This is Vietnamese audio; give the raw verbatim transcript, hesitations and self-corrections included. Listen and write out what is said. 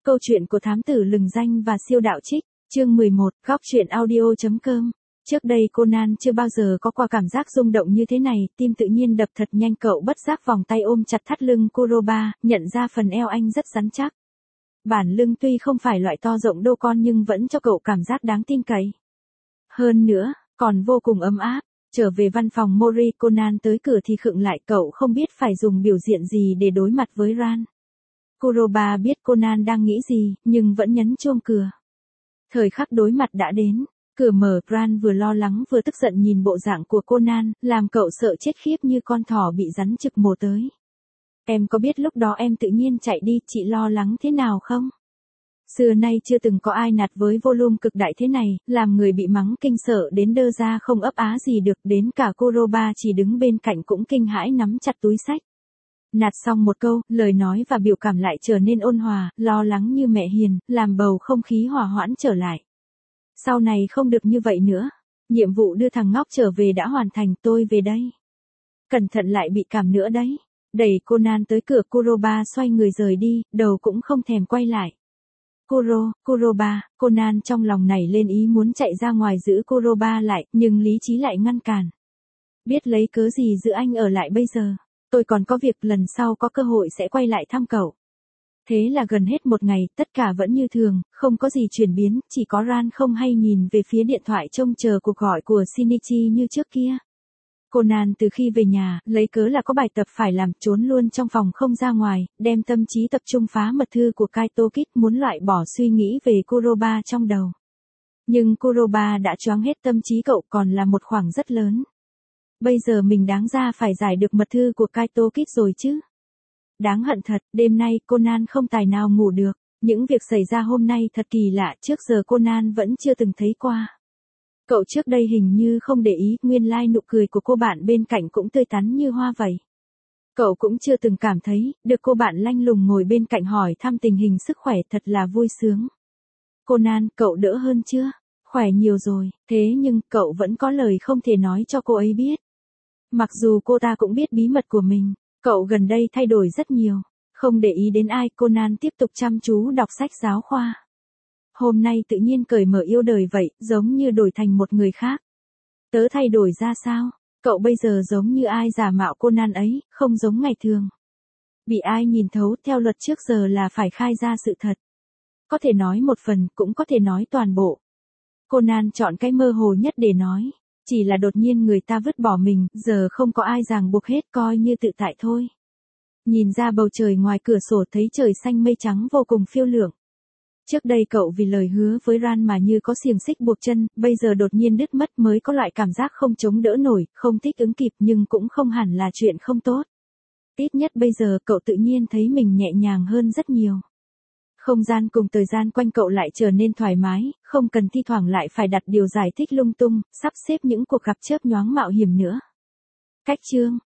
Câu chuyện của thám tử lừng danh và siêu đạo trích, chương mười một, góc truyện audio.com. Trước đây Conan chưa bao giờ có qua cảm giác rung động như thế này, tim tự nhiên đập thật nhanh, cậu bất giác vòng tay ôm chặt thắt lưng Kuroba, nhận ra phần eo anh rất rắn chắc. Bản lưng tuy không phải loại to rộng đô con nhưng vẫn cho cậu cảm giác đáng tin cậy. Hơn nữa, còn vô cùng ấm áp. Trở về văn phòng Mori, Conan tới cửa thì khựng lại, cậu không biết phải dùng biểu diện gì để đối mặt với Ran. Kuroba biết Conan đang nghĩ gì, nhưng vẫn nhấn chuông cửa. Thời khắc đối mặt đã đến, cửa mở, Ran vừa lo lắng vừa tức giận nhìn bộ dạng của Conan, làm cậu sợ chết khiếp như con thỏ bị rắn trực mổ tới. Em có biết lúc đó em tự nhiên chạy đi, chị lo lắng thế nào không? Xưa nay chưa từng có ai nạt với volume cực đại thế này, làm người bị mắng kinh sợ đến đơ ra không ấp á gì được, đến cả Kuroba chỉ đứng bên cạnh cũng kinh hãi nắm chặt túi xách. Nạt xong một câu, lời nói và biểu cảm lại trở nên ôn hòa, lo lắng như mẹ hiền, làm bầu không khí hòa hoãn trở lại. Sau này không được như vậy nữa. Nhiệm vụ đưa thằng ngốc trở về đã hoàn thành, tôi về đây. Cẩn thận lại bị cảm nữa đấy. Đẩy Conan tới cửa, Kuroba xoay người rời đi, đầu cũng không thèm quay lại. Kuro, Kuroba, Conan trong lòng nảy lên ý muốn chạy ra ngoài giữ Kuroba lại, nhưng lý trí lại ngăn cản. Biết lấy cớ gì giữ anh ở lại bây giờ. Tôi còn có việc, lần sau có cơ hội sẽ quay lại thăm cậu. Thế là gần hết một ngày, tất cả vẫn như thường, không có gì chuyển biến, chỉ có Ran không hay nhìn về phía điện thoại trông chờ cuộc gọi của Shinichi như trước kia. Conan từ khi về nhà, lấy cớ là có bài tập phải làm, trốn luôn trong phòng không ra ngoài, đem tâm trí tập trung phá mật thư của Kaito Kid, muốn loại bỏ suy nghĩ về Kuroba trong đầu. Nhưng Kuroba đã choáng hết tâm trí cậu, còn là một khoảng rất lớn. Bây giờ mình đáng ra phải giải được mật thư của Kaito Kid rồi chứ. Đáng hận thật, đêm nay Conan không tài nào ngủ được. Những việc xảy ra hôm nay thật kỳ lạ, trước giờ Conan vẫn chưa từng thấy qua. Cậu trước đây hình như không để ý, nguyên lai nụ cười của cô bạn bên cạnh cũng tươi tắn như hoa vậy. Cậu cũng chưa từng cảm thấy, được cô bạn lanh lùng ngồi bên cạnh hỏi thăm tình hình sức khỏe thật là vui sướng. Conan, cậu đỡ hơn chưa? Khỏe nhiều rồi, thế nhưng cậu vẫn có lời không thể nói cho cô ấy biết. Mặc dù cô ta cũng biết bí mật của mình, cậu gần đây thay đổi rất nhiều. Không để ý đến ai, Conan tiếp tục chăm chú đọc sách giáo khoa. Hôm nay tự nhiên cởi mở yêu đời vậy, giống như đổi thành một người khác. Tớ thay đổi ra sao? Cậu bây giờ giống như ai giả mạo Conan ấy, không giống ngày thường. Bị ai nhìn thấu, theo luật trước giờ là phải khai ra sự thật. Có thể nói một phần, cũng có thể nói toàn bộ. Conan chọn cái mơ hồ nhất để nói. Chỉ là đột nhiên người ta vứt bỏ mình, giờ không có ai ràng buộc hết, coi như tự tại thôi. Nhìn ra bầu trời ngoài cửa sổ thấy trời xanh mây trắng vô cùng phiêu lượng. Trước đây cậu vì lời hứa với Ran mà như có xiềng xích buộc chân, bây giờ đột nhiên đứt mất mới có loại cảm giác không chống đỡ nổi, không thích ứng kịp, nhưng cũng không hẳn là chuyện không tốt. Ít nhất bây giờ cậu tự nhiên thấy mình nhẹ nhàng hơn rất nhiều. Không gian cùng thời gian quanh cậu lại trở nên thoải mái, không cần thi thoảng lại phải đặt điều giải thích lung tung, sắp xếp những cuộc gặp chớp nhoáng mạo hiểm nữa. Cách chương,